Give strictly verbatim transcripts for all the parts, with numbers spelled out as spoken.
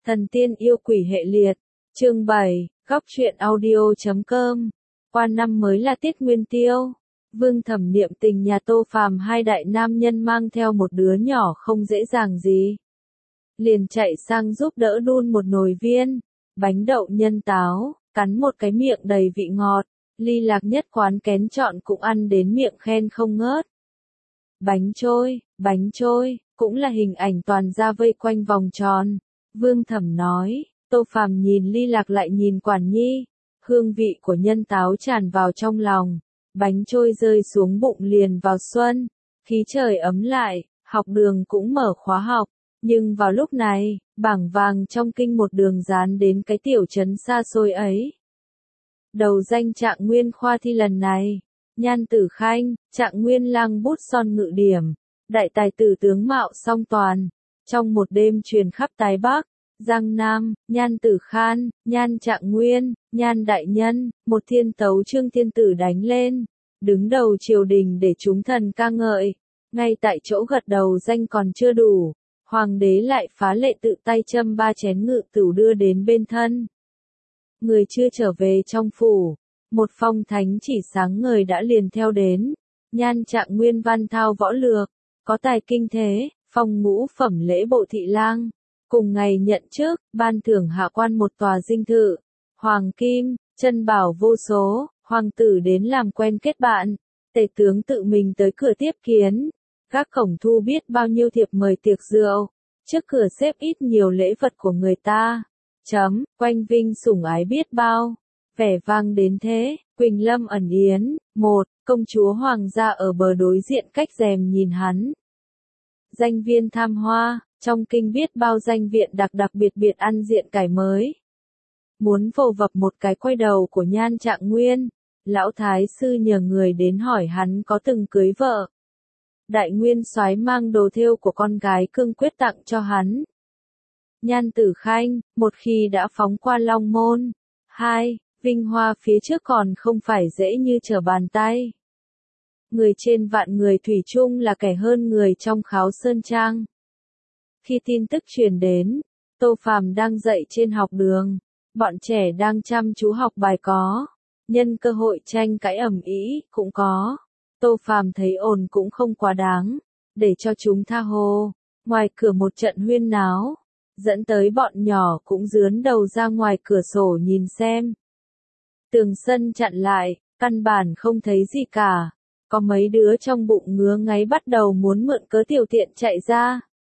Thần tiên yêu quỷ hệ liệt, chương bảy, góc truyện audio.com. Qua năm mới là Tết Nguyên Tiêu, Vương Thẩm niệm tình nhà Tô Phàm hai đại nam nhân mang theo một đứa nhỏ không dễ dàng gì. Liền chạy sang giúp đỡ đun một nồi viên, bánh đậu nhân táo, cắn một cái miệng đầy vị ngọt, Ly Lạc nhất quán kén chọn cũng ăn đến miệng khen không ngớt. Bánh trôi, bánh trôi, cũng là hình ảnh toàn ra vây quanh vòng tròn. Vương Thẩm nói, Tô Phàm nhìn Ly Lạc lại nhìn Quản Nhi, hương vị của nhân táo tràn vào trong lòng, bánh trôi rơi xuống bụng liền vào xuân, khí trời ấm lại, học đường cũng mở khóa học, nhưng vào lúc này, bảng vàng trong kinh một đường dán đến cái tiểu trấn xa xôi ấy. Đầu danh Trạng Nguyên khoa thi lần này, Nhan Tử Khanh, Trạng Nguyên lang bút son ngự điểm, đại tài tử tướng mạo song toàn, trong một đêm truyền khắp Tái Bắc, Giang Nam, Nhan Tử Khan, Nhan Trạng Nguyên, Nhan Đại Nhân, một thiên tấu Trương Thiên Tử đánh lên, đứng đầu triều đình để chúng thần ca ngợi, ngay tại chỗ gật đầu danh còn chưa đủ, hoàng đế lại phá lệ tự tay châm ba chén ngự tửu đưa đến bên thân. Người chưa trở về trong phủ, một phong thánh chỉ sáng ngời đã liền theo đến, Nhan Trạng Nguyên văn thao võ lược, có tài kinh thế, phong ngũ phẩm lễ bộ thị lang. Cùng ngày nhận chức, ban thưởng hạ quan một tòa dinh thự, hoàng kim, chân bảo vô số, hoàng tử đến làm quen kết bạn, tể tướng tự mình tới cửa tiếp kiến, các cổng thu biết bao nhiêu thiệp mời tiệc rượu, trước cửa xếp ít nhiều lễ vật của người ta, chấm, quanh vinh sủng ái biết bao, vẻ vang đến thế, Quỳnh Lâm ẩn yến, một, công chúa hoàng gia ở bờ đối diện cách rèm nhìn hắn. Danh viên tham hoa, trong kinh biết bao danh viện đặc đặc biệt biệt ăn diện cải mới. Muốn vồ vập một cái quay đầu của Nhan Trạng Nguyên, lão thái sư nhờ người đến hỏi hắn có từng cưới vợ. Đại nguyên soái mang đồ thêu của con gái cương quyết tặng cho hắn. Nhan Tử Khanh, một khi đã phóng qua Long Môn, hai, vinh hoa phía trước còn không phải dễ như trở bàn tay. Người trên vạn người thủy chung là kẻ hơn người trong Kháo Sơn Trang. Khi tin tức truyền đến, Tô Phàm đang dạy trên học đường, bọn trẻ đang chăm chú học bài có, nhân cơ hội tranh cãi ầm ĩ cũng có. Tô Phàm thấy ồn cũng không quá đáng, để cho chúng tha hồ, ngoài cửa một trận huyên náo, dẫn tới bọn nhỏ cũng dướn đầu ra ngoài cửa sổ nhìn xem. Tường sân chặn lại, căn bản không thấy gì cả, có mấy đứa trong bụng ngứa ngáy bắt đầu muốn mượn cớ tiểu tiện chạy ra.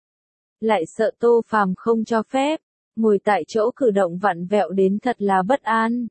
Lại sợ Tô Phàm không cho phép, ngồi tại chỗ cử động vặn vẹo đến thật là bất an.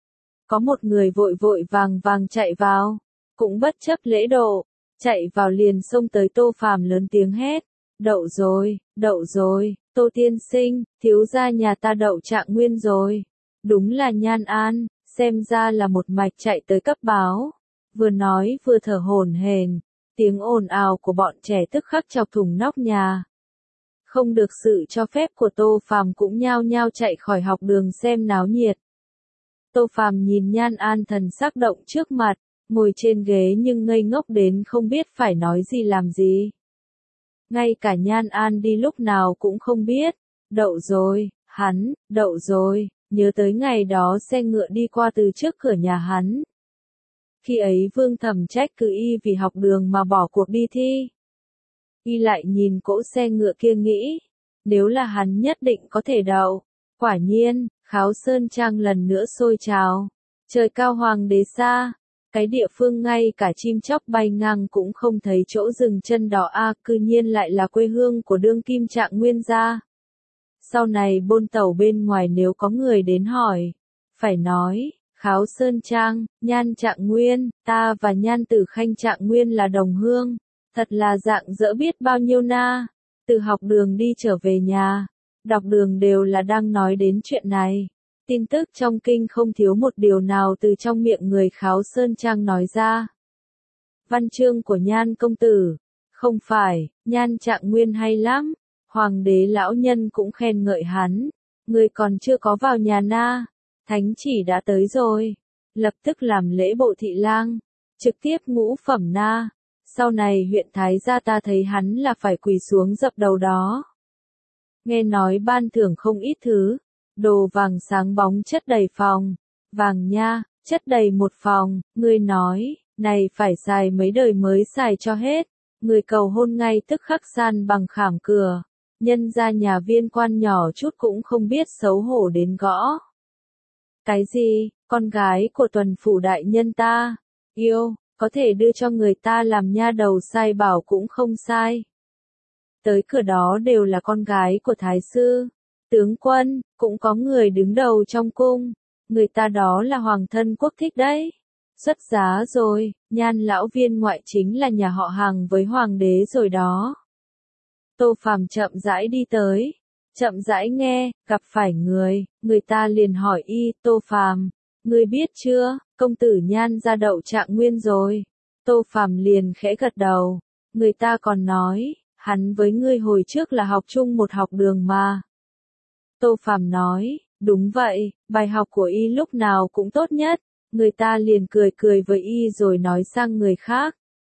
Có một người vội vội vàng vàng chạy vào, cũng bất chấp lễ độ, chạy vào liền xông tới Tô Phàm lớn tiếng hét, đậu rồi, đậu rồi, Tô tiên sinh, thiếu gia nhà ta đậu Trạng Nguyên rồi. Đúng là Nhan An, xem ra là một mạch chạy tới cấp báo. Vừa nói vừa thở hổn hển, tiếng ồn ào của bọn trẻ tức khắc chọc thủng nóc nhà. Không được sự cho phép của Tô Phàm cũng nhao nhao chạy khỏi học đường xem náo nhiệt. Tô Phàm nhìn Nhan An thần sắc động trước mặt, ngồi trên ghế nhưng ngây ngốc đến không biết phải nói gì làm gì. Ngay cả Nhan An đi lúc nào cũng không biết, đậu rồi, hắn, đậu rồi, nhớ tới ngày đó xe ngựa đi qua từ trước cửa nhà hắn. Khi ấy Vương Thẩm trách cứ y vì học đường mà bỏ cuộc đi thi. Y lại nhìn cỗ xe ngựa kia nghĩ, nếu là hắn nhất định có thể đậu. Quả nhiên, Kháo Sơn Trang lần nữa sôi trào. Trời cao hoàng đế xa, cái địa phương ngay cả chim chóc bay ngang cũng không thấy chỗ dừng chân đỏ a, cư nhiên lại là quê hương của đương kim Trạng Nguyên gia. Sau này bôn tàu bên ngoài nếu có người đến hỏi, phải nói, Kháo Sơn Trang, Nhan Trạng Nguyên, ta và Nhan Tử Khanh Trạng Nguyên là đồng hương. Thật là dạng dỡ biết bao nhiêu na, từ học đường đi trở về nhà, đọc đường đều là đang nói đến chuyện này. Tin tức trong kinh không thiếu một điều nào từ trong miệng người Kháo Sơn Trang nói ra. Văn chương của Nhan công tử, không phải, Nhan Trạng Nguyên hay lắm, hoàng đế lão nhân cũng khen ngợi hắn, người còn chưa có vào nhà na, thánh chỉ đã tới rồi, lập tức làm lễ bộ thị lang, trực tiếp ngũ phẩm na. Sau này huyện Thái gia ta thấy hắn là phải quỳ xuống dập đầu đó. nghe nói ban thưởng không ít thứ, đồ vàng sáng bóng chất đầy phòng, vàng nha, chất đầy một phòng, ngươi nói, này phải xài mấy đời mới xài cho hết, người cầu hôn ngay tức khắc san bằng khảm cửa, nhân ra nhà viên quan nhỏ chút cũng không biết xấu hổ đến gõ. Cái gì, con gái của tuần phủ đại nhân ta, yêu, có thể đưa cho người ta làm nha đầu sai bảo cũng không sai. Tới cửa đó đều là con gái của thái sư, tướng quân, cũng có người đứng đầu trong cung, người ta đó là hoàng thân quốc thích đấy. Xuất giá rồi, Nhan lão viên ngoại chính là nhà họ hàng với hoàng đế rồi đó. Tô Phàm chậm rãi đi tới, chậm rãi nghe, gặp phải người, người ta liền hỏi y, Tô Phàm, ngươi biết chưa, công tử Nhan ra đậu trạng nguyên rồi. Tô Phàm liền khẽ gật đầu, người ta còn nói, hắn với ngươi hồi trước là học chung một học đường mà. Tô Phàm nói, đúng vậy, bài học của y lúc nào cũng tốt nhất, người ta liền cười cười với y rồi nói sang người khác.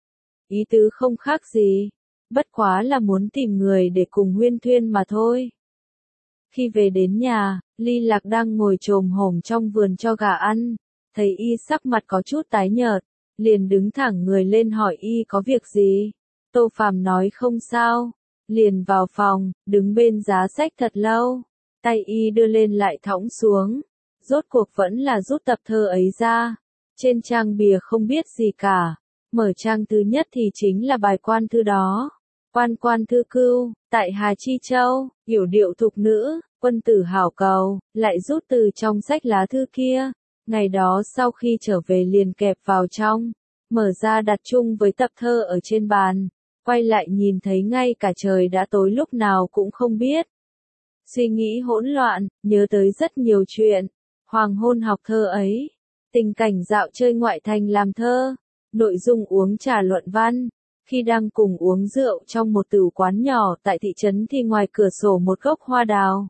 Ý tứ không khác gì, bất quá là muốn tìm người để cùng huyên thuyên mà thôi. Khi về đến nhà, Ly Lạc đang ngồi chồm hổm trong vườn cho gà ăn, thấy y sắc mặt có chút tái nhợt, liền đứng thẳng người lên hỏi y có việc gì. Tô Phàm nói không sao, liền vào phòng, đứng bên giá sách thật lâu, tay y đưa lên lại thõng xuống, rốt cuộc vẫn là rút tập thơ ấy ra, trên trang bìa không biết gì cả, mở trang thứ nhất thì chính là bài quan thư đó. Quan quan thư cưu, tại Hà Chi Châu, yểu điệu thục nữ, quân tử hảo cầu, lại rút từ trong sách lá thư kia, ngày đó sau khi trở về liền kẹp vào trong, mở ra đặt chung với tập thơ ở trên bàn, quay lại nhìn thấy ngay cả trời đã tối lúc nào cũng không biết. Suy nghĩ hỗn loạn, nhớ tới rất nhiều chuyện, hoàng hôn học thơ ấy, tình cảnh dạo chơi ngoại thành làm thơ, nội dung uống trà luận văn. Khi đang cùng uống rượu trong một tử quán nhỏ tại thị trấn thì ngoài cửa sổ một gốc hoa đào.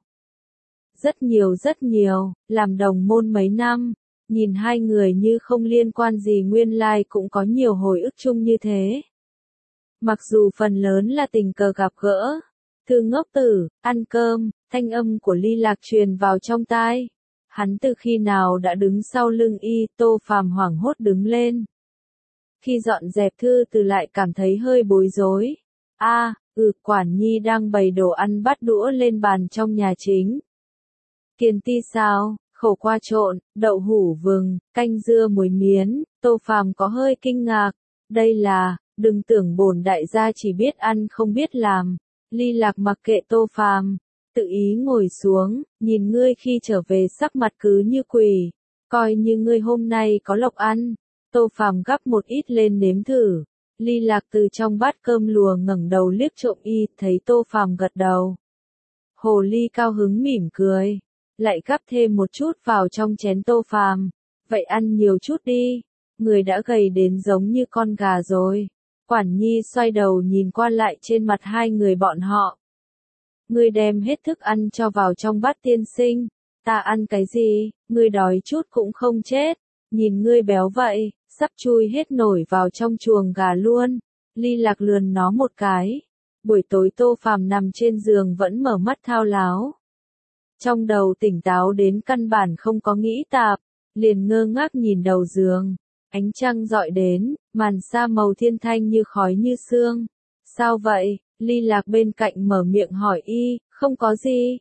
Rất nhiều rất nhiều, làm đồng môn mấy năm, nhìn hai người như không liên quan gì nguyên lai cũng có nhiều hồi ức chung như thế. Mặc dù phần lớn là tình cờ gặp gỡ, Thư ngốc tử, ăn cơm, thanh âm của Ly Lạc truyền vào trong tai. Hắn từ khi nào đã đứng sau lưng y, Tô Phàm hoảng hốt đứng lên. Khi dọn dẹp thư từ lại cảm thấy hơi bối rối. A, à, ừ, quản nhi đang bày đồ ăn bắt đũa lên bàn trong nhà chính. Kiền ti sao, khổ qua trộn, đậu hũ vừng, canh dưa muối miến, Tô Phàm có hơi kinh ngạc. Đây là, đừng tưởng bổn đại gia chỉ biết ăn không biết làm. Ly Lạc mặc kệ Tô Phàm, tự ý ngồi xuống, nhìn ngươi khi trở về sắc mặt cứ như quỷ, coi như ngươi hôm nay có lộc ăn. Tô Phàm gắp một ít lên nếm thử. Ly Lạc từ trong bát cơm lùa ngẩng đầu liếc trộm y, thấy Tô Phàm gật đầu. Hồ ly cao hứng mỉm cười, lại gắp thêm một chút vào trong chén Tô Phàm. Vậy ăn nhiều chút đi, người đã gầy đến giống như con gà rồi. Quản nhi xoay đầu nhìn qua lại trên mặt hai người bọn họ. Ngươi đem hết thức ăn cho vào trong bát tiên sinh, ta ăn cái gì, ngươi đói chút cũng không chết, nhìn ngươi béo vậy, sắp chui hết nổi vào trong chuồng gà luôn. Ly Lạc lườn nó một cái. Buổi tối Tô Phàm nằm trên giường vẫn mở mắt thao láo. Trong đầu tỉnh táo đến căn bản không có nghĩ tạp, liền ngơ ngác nhìn đầu giường. Ánh trăng dọi đến, màn sa màu thiên thanh như khói như sương. Sao vậy? Ly Lạc bên cạnh mở miệng hỏi y, không có gì.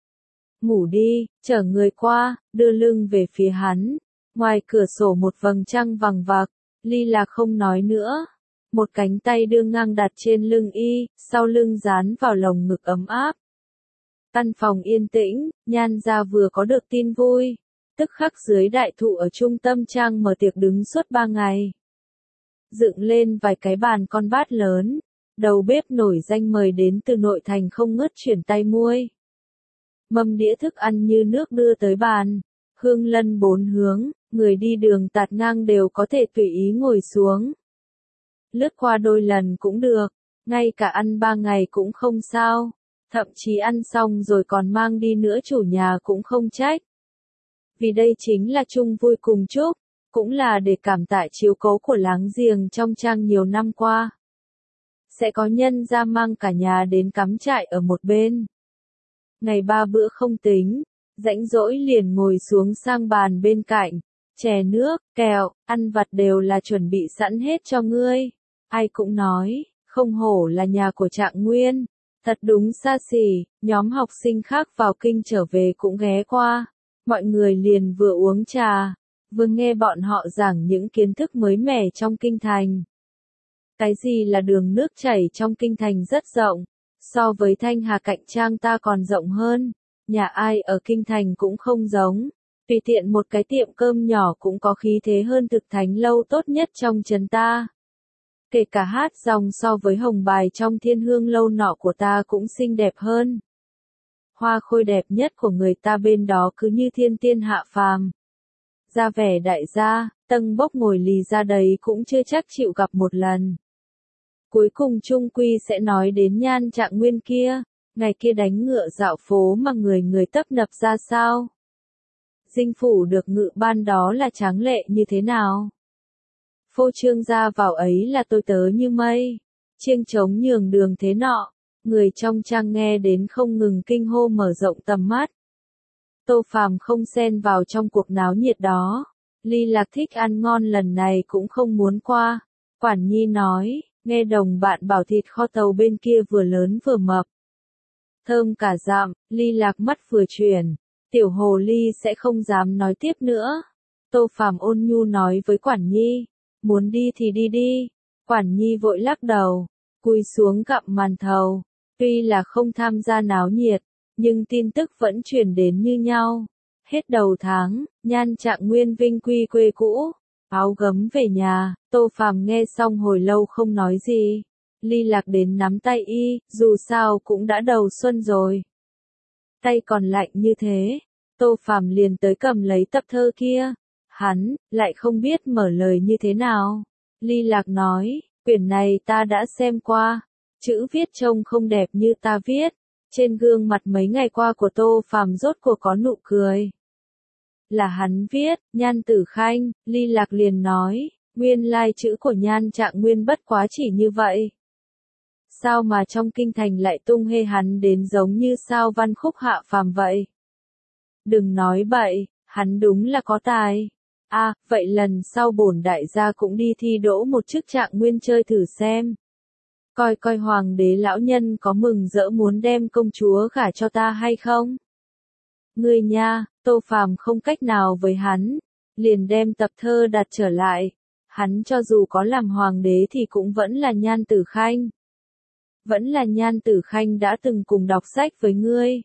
Ngủ đi, chở người qua, đưa lưng về phía hắn. Ngoài cửa sổ một vầng trăng vằng vặc, Ly Lạc không nói nữa. Một cánh tay đưa ngang đặt trên lưng y, sau lưng dán vào lồng ngực ấm áp. Căn phòng yên tĩnh, Nhan gia vừa có được tin vui. Tức khắc dưới đại thụ ở trung tâm trang mở tiệc đứng suốt ba ngày. Dựng lên vài cái bàn con bát lớn, đầu bếp nổi danh mời đến từ nội thành không ngớt chuyển tay muôi. Mâm đĩa thức ăn như nước đưa tới bàn, hương lân bốn hướng, người đi đường tạt ngang đều có thể tùy ý ngồi xuống. Lướt qua đôi lần cũng được, ngay cả ăn ba ngày cũng không sao, thậm chí ăn xong rồi còn mang đi nữa chủ nhà cũng không trách. Vì đây chính là chung vui cùng chúc, cũng là để cảm tạ chiếu cố của láng giềng trong trang nhiều năm qua. Sẽ có nhân ra mang cả nhà đến cắm trại ở một bên. ngày ba bữa không tính, rãnh rỗi liền ngồi xuống sang bàn bên cạnh, chè nước, kẹo, ăn vặt đều là chuẩn bị sẵn hết cho ngươi. Ai cũng nói, không hổ là nhà của Trạng Nguyên, thật đúng xa xỉ, nhóm học sinh khác vào kinh trở về cũng ghé qua, mọi người liền vừa uống trà, vừa nghe bọn họ giảng những kiến thức mới mẻ trong kinh thành. Cái gì là đường nước chảy trong kinh thành rất rộng, so với Thanh Hà cạnh trang ta còn rộng hơn, nhà ai ở kinh thành cũng không giống, tùy tiện một cái tiệm cơm nhỏ cũng có khí thế hơn thực thánh lâu tốt nhất trong trấn ta. Kể cả hát dòng so với hồng bài trong thiên hương lâu nọ của ta cũng xinh đẹp hơn. Hoa khôi đẹp nhất của người ta bên đó cứ như thiên tiên hạ phàm. Ra vẻ đại gia, tâng bốc ngồi lì ra đấy cũng chưa chắc chịu gặp một lần. Cuối cùng chung quy sẽ nói đến Nhan Trạng Nguyên kia, ngày kia đánh ngựa dạo phố mà người người tấp nập ra sao. Dinh phủ được ngự ban đó là tráng lệ như thế nào? Phô trương ra vào ấy là tôi tớ như mây, chiêng trống nhường đường thế nọ, người trong trang nghe đến không ngừng kinh hô mở rộng tầm mắt. Tô Phàm không xen vào trong cuộc náo nhiệt đó, Ly Lạc thích ăn ngon lần này cũng không muốn qua. Quản Nhi nói, nghe đồng bạn bảo thịt kho tàu bên kia vừa lớn vừa mập. Thơm cả dặm, Ly Lạc mắt vừa chuyển, tiểu hồ ly sẽ không dám nói tiếp nữa. Tô Phàm ôn nhu nói với Quản Nhi, muốn đi thì đi đi. Quản Nhi vội lắc đầu, cúi xuống gặm màn thầu. Tuy là không tham gia náo nhiệt, nhưng tin tức vẫn truyền đến như nhau. Hết đầu tháng, Nhan Trạng Nguyên vinh quy quê cũ, áo gấm về nhà. Tô Phàm nghe xong hồi lâu không nói gì. Ly Lạc đến nắm tay y, dù sao cũng đã đầu xuân rồi. Tay còn lạnh như thế, Tô Phàm liền tới cầm lấy tập thơ kia. Hắn lại không biết mở lời như thế nào. Ly Lạc nói, quyển này ta đã xem qua, chữ viết trông không đẹp như ta viết. Trên gương mặt mấy ngày qua của Tô Phàm rốt cuộc có nụ cười. Là hắn viết, Nhan Tử Khanh. Ly Lạc liền nói, nguyên lai chữ của Nhan Trạng Nguyên bất quá chỉ như vậy. Sao mà trong kinh thành lại tung hê hắn đến giống như sao văn khúc hạ phàm vậy? Đừng nói bậy, hắn đúng là có tài. À, vậy lần sau bổn đại gia cũng đi thi đỗ một chức Trạng Nguyên chơi thử xem. Coi coi hoàng đế lão nhân có mừng rỡ muốn đem công chúa gả cho ta hay không? Ngươi nha, Tô Phàm không cách nào với hắn, liền đem tập thơ đặt trở lại. Hắn cho dù có làm hoàng đế thì cũng vẫn là Nhan Tử Khanh. Vẫn là Nhan Tử Khanh đã từng cùng đọc sách với ngươi.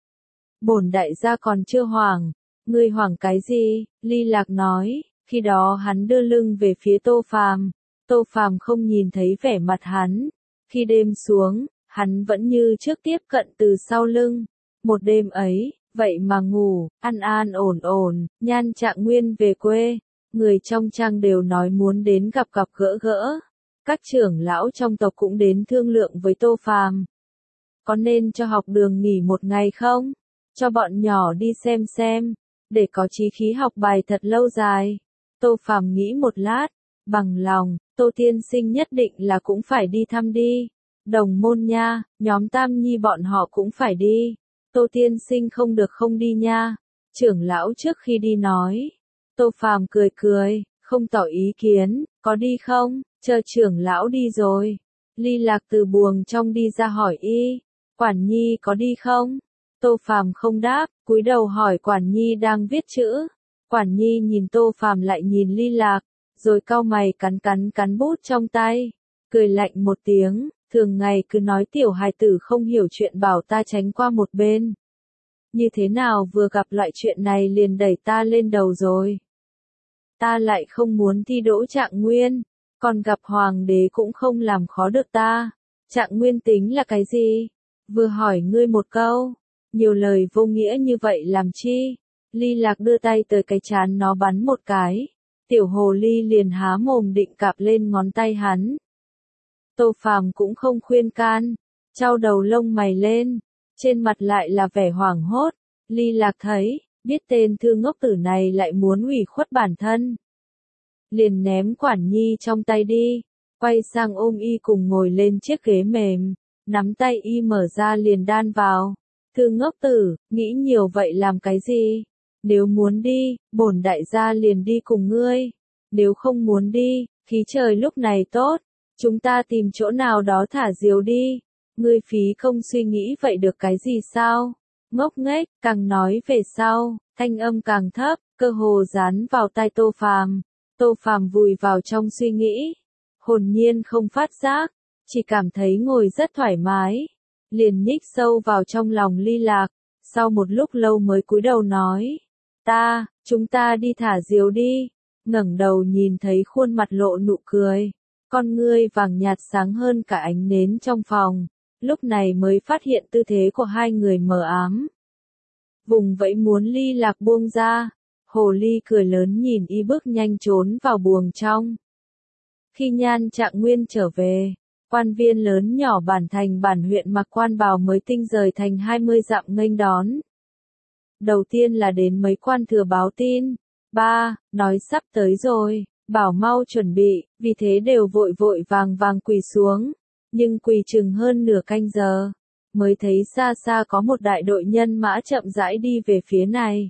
Bổn đại gia còn chưa hoảng, ngươi hoảng cái gì? Ly Lạc nói, khi đó hắn đưa lưng về phía Tô Phàm. Tô Phàm không nhìn thấy vẻ mặt hắn. Khi đêm xuống, hắn vẫn như trước tiếp cận từ sau lưng. Một đêm ấy, vậy mà ngủ, ăn an ổn ổn. Nhan Trạng Nguyên về quê, người trong trang đều nói muốn đến gặp gặp gỡ gỡ. Các trưởng lão trong tộc cũng đến thương lượng với Tô Phàm. Có nên cho học đường nghỉ một ngày không? Cho bọn nhỏ đi xem xem, để có chí khí học bài thật lâu dài. Tô Phàm nghĩ một lát, bằng lòng, Tô tiên sinh nhất định là cũng phải đi thăm đi. Đồng môn nha, nhóm Tam Nhi bọn họ cũng phải đi. Tô tiên sinh không được không đi nha. Trưởng lão trước khi đi nói. Tô Phàm cười cười, không tỏ ý kiến, có đi không? Chờ trưởng lão đi rồi. Ly Lạc từ buồng trong đi ra hỏi y, Quản Nhi có đi không? Tô Phàm không đáp, cúi đầu hỏi Quản Nhi đang viết chữ. Quản Nhi nhìn Tô Phàm lại nhìn Ly Lạc, rồi cau mày cắn cắn cắn bút trong tay, cười lạnh một tiếng, thường ngày cứ nói tiểu hài tử không hiểu chuyện bảo ta tránh qua một bên. Như thế nào vừa gặp loại chuyện này liền đẩy ta lên đầu rồi. Ta lại không muốn thi đỗ Trạng Nguyên, còn gặp hoàng đế cũng không làm khó được ta. Trạng Nguyên tính là cái gì? Vừa hỏi ngươi một câu, nhiều lời vô nghĩa như vậy làm chi? Ly Lạc đưa tay tới cái trán nó bắn một cái. Tiểu hồ ly liền há mồm định cạp lên ngón tay hắn. Tô Phàm cũng không khuyên can, chau đầu lông mày lên, trên mặt lại là vẻ hoảng hốt. Ly Lạc thấy, biết tên thư ngốc tử này lại muốn ủy khuất bản thân. Liền ném Quản Nhi trong tay đi, quay sang ôm y cùng ngồi lên chiếc ghế mềm, nắm tay y mở ra liền đan vào. Thư ngốc tử, nghĩ nhiều vậy làm cái gì? Nếu muốn đi, bổn đại gia liền đi cùng ngươi. Nếu không muốn đi, khí trời lúc này tốt, chúng ta tìm chỗ nào đó thả diều đi. Ngươi phí không suy nghĩ vậy được cái gì sao? Ngốc nghếch, càng nói về sau, thanh âm càng thấp, cơ hồ dán vào tai Tô Phàm. Tô Phàm vùi vào trong suy nghĩ, hồn nhiên không phát giác, chỉ cảm thấy ngồi rất thoải mái, liền nhích sâu vào trong lòng Ly Lạc, sau một lúc lâu mới cúi đầu nói, ta, chúng ta đi thả diều đi, ngẩng đầu nhìn thấy khuôn mặt lộ nụ cười, con ngươi vàng nhạt sáng hơn cả ánh nến trong phòng, lúc này mới phát hiện tư thế của hai người mờ ám. Vùng vẫy muốn Ly Lạc buông ra, hồ ly cười lớn nhìn y bước nhanh trốn vào buồng trong. Khi Nhan Trạng Nguyên trở về, quan viên lớn nhỏ bản thành bản huyện mặc quan bào mới tinh rời thành hai mươi dặm nghênh đón. Đầu tiên là đến mấy quan thừa báo tin, ba, nói sắp tới rồi, bảo mau chuẩn bị, vì thế đều vội vội vàng vàng quỳ xuống, nhưng quỳ chừng hơn nửa canh giờ, mới thấy xa xa có một đại đội nhân mã chậm rãi đi về phía này.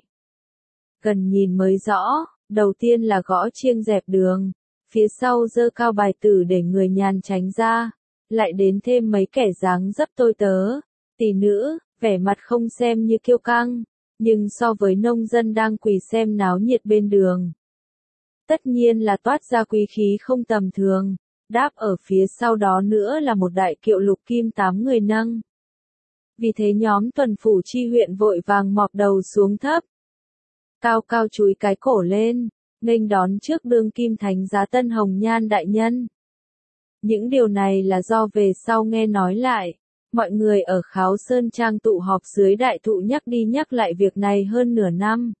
Gần nhìn mới rõ, đầu tiên là gõ chiêng dẹp đường, phía sau giơ cao bài tử để người nhàn tránh ra, lại đến thêm mấy kẻ dáng dấp tôi tớ, tỷ nữ, vẻ mặt không xem như kiêu căng, nhưng so với nông dân đang quỳ xem náo nhiệt bên đường. Tất nhiên là toát ra quý khí không tầm thường, đáp ở phía sau đó nữa là một đại kiệu lục kim tám người nâng. Vì thế nhóm tuần phủ chi huyện vội vàng mọc đầu xuống thấp, cao cao chúi cái cổ lên, nghênh đón trước đương kim thánh giá Tân Hồng Nhan đại nhân. Những điều này là do về sau nghe nói lại, mọi người ở Kháo Sơn Trang tụ họp dưới đại thụ nhắc đi nhắc lại việc này hơn nửa năm.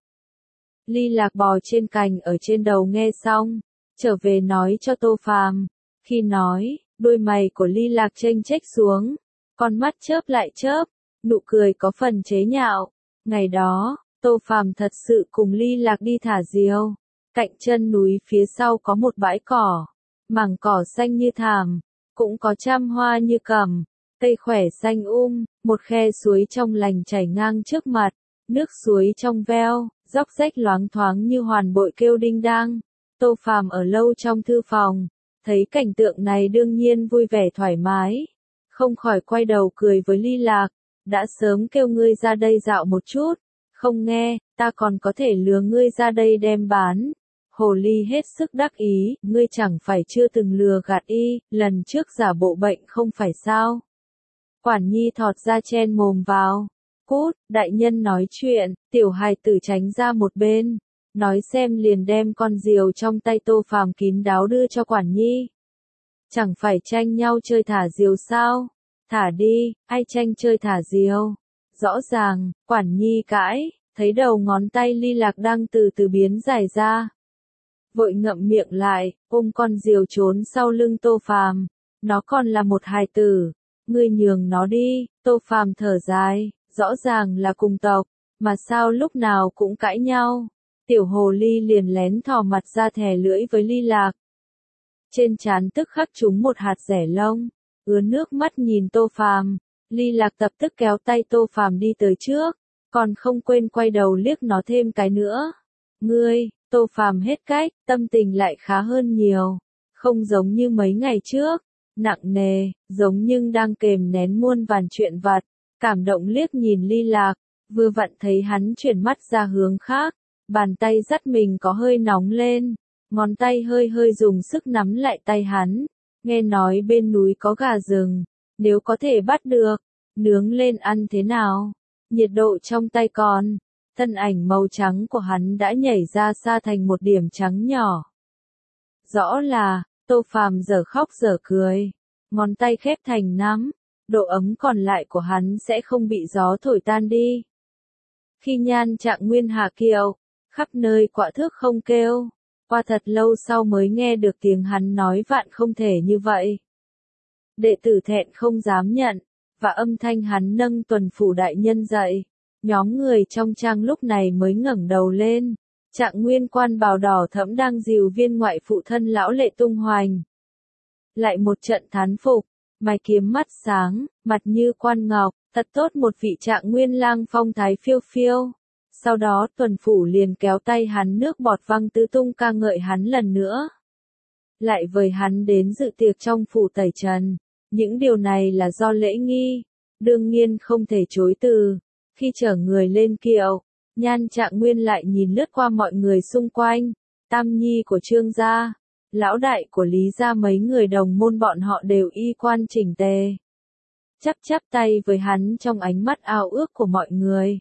Ly Lạc bò trên cành ở trên đầu nghe xong, trở về nói cho Tô Phàm, khi nói, đôi mày của Ly Lạc chênh chếch xuống, con mắt chớp lại chớp, nụ cười có phần chế nhạo. Ngày đó, Tô Phàm thật sự cùng Ly Lạc đi thả diều, cạnh chân núi phía sau có một bãi cỏ, mảng cỏ xanh như thảm, cũng có trăm hoa như cẩm, cây khỏe xanh um, một khe suối trong lành chảy ngang trước mặt, nước suối trong veo, dốc rách loáng thoáng như hoàn bội kêu đinh đang. Tô Phàm ở lâu trong thư phòng, thấy cảnh tượng này đương nhiên vui vẻ thoải mái, không khỏi quay đầu cười với Ly Lạc, đã sớm kêu ngươi ra đây dạo một chút, không nghe, ta còn có thể lừa ngươi ra đây đem bán. Hồ ly hết sức đắc ý, ngươi chẳng phải chưa từng lừa gạt y, lần trước giả bộ bệnh không phải sao. Quản nhi thọt ra chen mồm vào. Cút, đại nhân nói chuyện, tiểu hài tử tránh ra một bên. Nói xem liền đem con diều trong tay Tô Phàm kín đáo đưa cho quản nhi. Chẳng phải tranh nhau chơi thả diều sao? Thả đi, ai tranh chơi thả diều? Rõ ràng, quản nhi cãi, thấy đầu ngón tay Ly Lạc đang từ từ biến dài ra. Vội ngậm miệng lại, ôm con diều trốn sau lưng Tô Phàm. Nó còn là một hài tử, ngươi nhường nó đi. Tô Phàm thở dài, rõ ràng là cùng tộc, mà sao lúc nào cũng cãi nhau. Tiểu hồ ly liền lén thò mặt ra thè lưỡi với Ly Lạc. Trên trán tức khắc trúng một hạt rẻ lông, ứa nước mắt nhìn Tô Phàm. Ly Lạc tập tức kéo tay Tô Phàm đi tới trước, còn không quên quay đầu liếc nó thêm cái nữa. Ngươi, Tô Phàm hết cách, tâm tình lại khá hơn nhiều, không giống như mấy ngày trước, nặng nề, giống nhưng đang kềm nén muôn vàn chuyện vặt, cảm động liếc nhìn Ly Lạc, vừa vặn thấy hắn chuyển mắt ra hướng khác, bàn tay dắt mình có hơi nóng lên, ngón tay hơi hơi dùng sức nắm lại tay hắn, nghe nói bên núi có gà rừng, nếu có thể bắt được, nướng lên ăn thế nào, nhiệt độ trong tay còn. Thân ảnh màu trắng của hắn đã nhảy ra xa thành một điểm trắng nhỏ. Rõ là, Tô Phàm dở khóc dở cười, ngón tay khép thành nắm, độ ấm còn lại của hắn sẽ không bị gió thổi tan đi. Khi Nhan Trạng Nguyên hạ kiệu, khắp nơi quạ thước không kêu, qua thật lâu sau mới nghe được tiếng hắn nói vạn không thể như vậy. Đệ tử thẹn không dám nhận, và âm thanh hắn nâng tuần phủ đại nhân dậy. Nhóm người trong trang lúc này mới ngẩng đầu lên, Trạng Nguyên quan bào đỏ thẫm đang dìu viên ngoại phụ thân lão Lệ tung hoành. Lại một trận thán phục, mày kiếm mắt sáng, mặt như quan ngọc, Thật tốt một vị Trạng Nguyên lang phong thái phiêu phiêu. Sau đó Tuần Phủ liền kéo tay hắn nước bọt văng tứ tung ca ngợi hắn lần nữa. Lại với hắn đến dự tiệc trong phủ tẩy trần. Những điều này là do lễ nghi, đương nhiên không thể chối từ. Khi chở người lên kiệu, Nhan Trạng Nguyên lại nhìn lướt qua mọi người xung quanh, Tam Nhi của Trương gia, lão đại của Lý gia, mấy người đồng môn bọn họ đều y quan chỉnh tề. Chắp chắp tay với hắn trong ánh mắt ao ước của mọi người.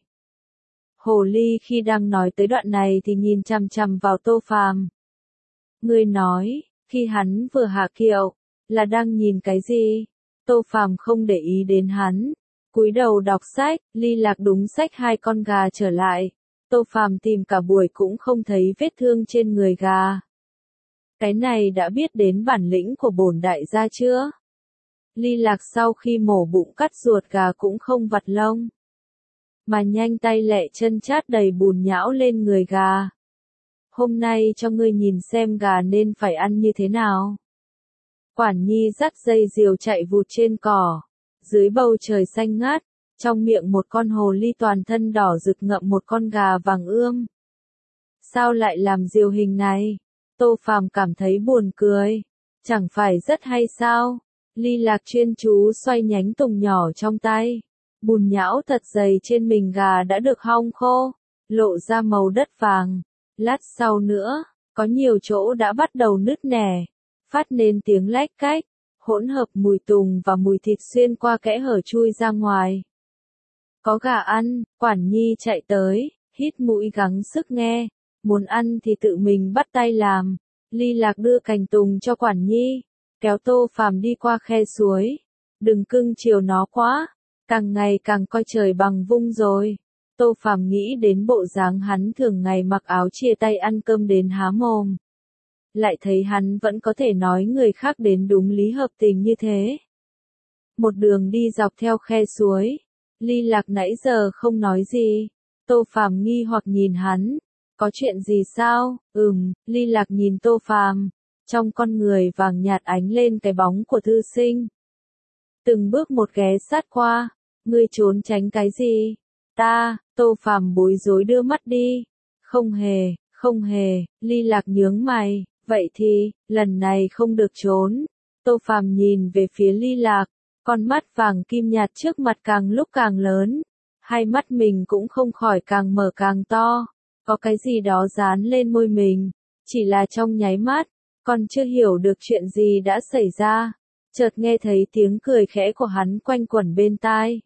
Hồ Ly khi đang nói tới đoạn này thì nhìn chằm chằm vào Tô Phàm. Ngươi nói, khi hắn vừa hạ kiệu, là đang nhìn cái gì? Tô Phàm không để ý đến hắn, cúi đầu đọc sách. Ly Lạc đúng xách hai con gà trở lại. Tô Phàm tìm cả buổi cũng không thấy vết thương trên người gà. Cái này đã biết đến bản lĩnh của bổn đại gia chưa? Ly Lạc sau khi mổ bụng cắt ruột gà cũng không vặt lông, mà nhanh tay lẹ chân chát đầy bùn nhão lên người gà. Hôm nay cho ngươi nhìn xem gà nên phải ăn như thế nào. Quản Nhi dắt dây diều chạy vụt trên cỏ, dưới bầu trời xanh ngát, trong miệng một con hồ ly toàn thân đỏ rực ngậm một con gà vàng ươm. Sao lại làm diều hình này? Tô Phàm cảm thấy buồn cười. Chẳng phải rất hay sao? Ly Lạc chuyên chú xoay nhánh tùng nhỏ trong tay. Bùn nhão thật dày trên mình gà đã được hong khô, lộ ra màu đất vàng. Lát sau nữa, có nhiều chỗ đã bắt đầu nứt nẻ, phát nên tiếng lách cách, hỗn hợp mùi tùng và mùi thịt xuyên qua kẽ hở chui ra ngoài. Có gà ăn. Quản Nhi chạy tới, hít mũi gắng sức nghe, muốn ăn thì tự mình bắt tay làm. Ly Lạc đưa cành tùng cho Quản Nhi, kéo Tô Phàm đi qua khe suối. Đừng cưng chiều nó quá, càng ngày càng coi trời bằng vung rồi. Tô Phàm nghĩ đến bộ dáng hắn thường ngày mặc áo chia tay ăn cơm đến há mồm. Lại thấy hắn vẫn có thể nói người khác đến đúng lý hợp tình như thế. Một đường đi dọc theo khe suối, Ly Lạc nãy giờ không nói gì. Tô Phàm nghi hoặc nhìn hắn, có chuyện gì sao? Ừm, Ly Lạc nhìn Tô Phàm, trong con người vàng nhạt ánh lên cái bóng của thư sinh. Từng bước một ghé sát qua, ngươi trốn tránh cái gì? Ta. Tô Phàm bối rối đưa mắt đi. Không hề, không hề. Ly Lạc nhướng mày, vậy thì, lần này không được trốn. Tô Phàm nhìn về phía Ly Lạc, con mắt vàng kim nhạt trước mặt càng lúc càng lớn, hai mắt mình cũng không khỏi càng mở càng to, có cái gì đó dán lên môi mình, chỉ là trong nháy mắt, còn chưa hiểu được chuyện gì đã xảy ra, chợt nghe thấy tiếng cười khẽ của hắn quanh quẩn bên tai.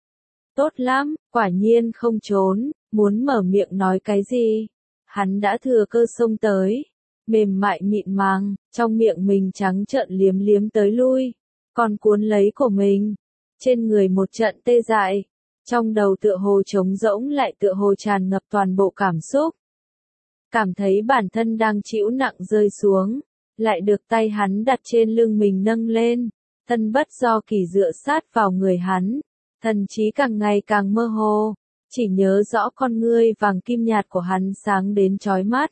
Tốt lắm, quả nhiên không trốn, muốn mở miệng nói cái gì, hắn đã thừa cơ xông tới, mềm mại mịn màng, trong miệng mình trắng trợn liếm liếm tới lui, còn cuốn lấy của mình, trên người một trận tê dại, trong đầu tựa hồ trống rỗng lại tựa hồ tràn ngập toàn bộ cảm xúc. Cảm thấy bản thân đang chịu nặng rơi xuống, lại được tay hắn đặt trên lưng mình nâng lên, thân bất do kỳ dựa sát vào người hắn, thần trí càng ngày càng mơ hồ, chỉ nhớ rõ con ngươi vàng kim nhạt của hắn sáng đến chói mắt.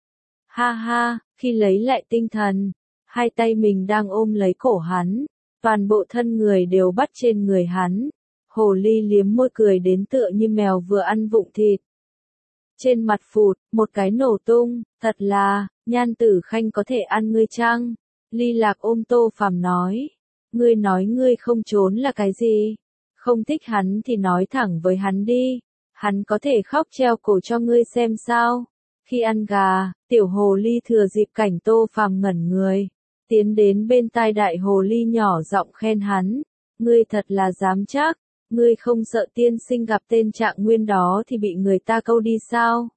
Ha ha, khi lấy lại tinh thần, hai tay mình đang ôm lấy cổ hắn, toàn bộ thân người đều bắt trên người hắn. Hồ ly liếm môi cười đến tựa như mèo vừa ăn vụng thịt. Trên mặt phụt, một cái nổ tung, thật là, Nhan Tử Khanh có thể ăn ngươi chăng? Ly Lạc ôm Tô Phàm nói. Ngươi nói ngươi không trốn là cái gì? Không thích hắn thì nói thẳng với hắn đi. Hắn có thể khóc treo cổ cho ngươi xem sao? Khi ăn gà, tiểu hồ ly thừa dịp cảnh Tô Phàm ngẩn người, tiến đến bên tai đại hồ ly nhỏ giọng khen hắn. Ngươi thật là dám chắc. Ngươi không sợ tiên sinh gặp tên Trạng Nguyên đó thì bị người ta câu đi sao?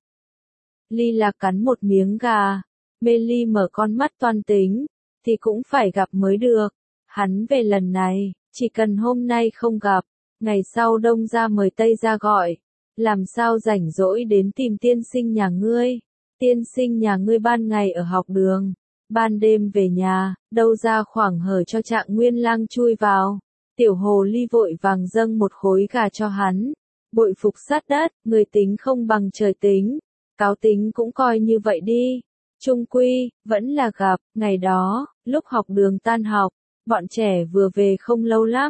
Ly Lạc cắn một miếng gà, mê ly mở con mắt toan tính, thì cũng phải gặp mới được. Hắn về lần này, chỉ cần hôm nay không gặp, ngày sau đông ra mời tây ra gọi, làm sao rảnh rỗi đến tìm tiên sinh nhà ngươi? Tiên sinh nhà ngươi ban ngày ở học đường, ban đêm về nhà, đâu ra khoảng hở cho Trạng Nguyên lang chui vào. Tiểu hồ ly vội vàng dâng một khối gà cho hắn, bội phục sát đất, người tính không bằng trời tính, cáo tính cũng coi như vậy đi. Trung quy, vẫn là gặp, ngày đó, lúc học đường tan học, bọn trẻ vừa về không lâu lắm,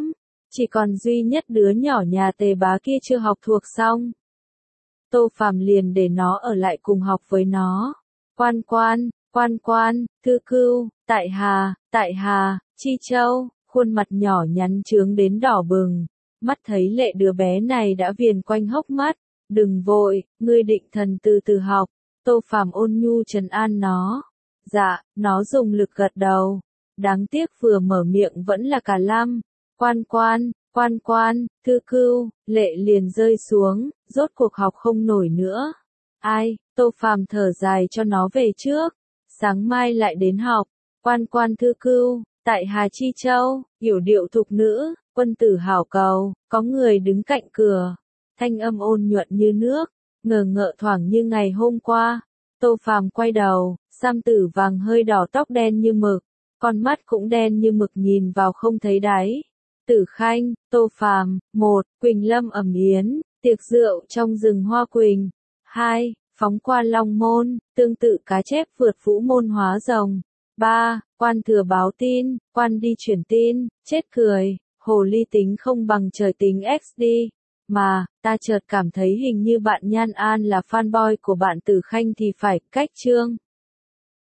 Chỉ còn duy nhất đứa nhỏ nhà Tề Bá kia chưa học thuộc xong. Tô Phàm liền để nó ở lại cùng học với nó. Quan quan, quan quan, Thư Cưu, Tại Hà, Tại Hà, Chi Châu, khuôn mặt nhỏ nhắn trướng đến đỏ bừng. Mắt thấy lệ đứa bé này đã viền quanh hốc mắt. Đừng vội, ngươi định thần từ từ học. Tô Phàm ôn nhu trấn an nó. Dạ, nó dùng lực gật đầu. Đáng tiếc vừa mở miệng vẫn là cả lăm. Quan quan, quan quan, Thư Cưu, lệ liền rơi xuống, rốt cuộc học không nổi nữa. Ai, Tô Phàm thở dài cho nó về trước. Sáng mai lại đến học. Quan quan, Thư Cưu, Tại Hà, Chi Châu, yểu điệu thục nữ, quân tử hảo cầu, có người đứng cạnh cửa. Thanh âm ôn nhuận như nước, ngờ ngợ thoảng như ngày hôm qua. Tô Phàm quay đầu, sam tử vàng hơi đỏ, tóc đen như mực, con mắt cũng đen như mực nhìn vào không thấy đáy. Tử Khanh, Tô Phàm, một, Quỳnh Lâm ẩm yến, tiệc rượu trong rừng hoa quỳnh. Hai, phóng qua Long Môn, tương tự cá chép vượt vũ môn hóa rồng. Ba, quan thừa báo tin, quan đi chuyển tin, chết cười, hồ ly tính không bằng trời tính ích đi. Mà, ta chợt cảm thấy hình như bạn Nhan An là fanboy của bạn Tử Khanh thì phải, cách chương.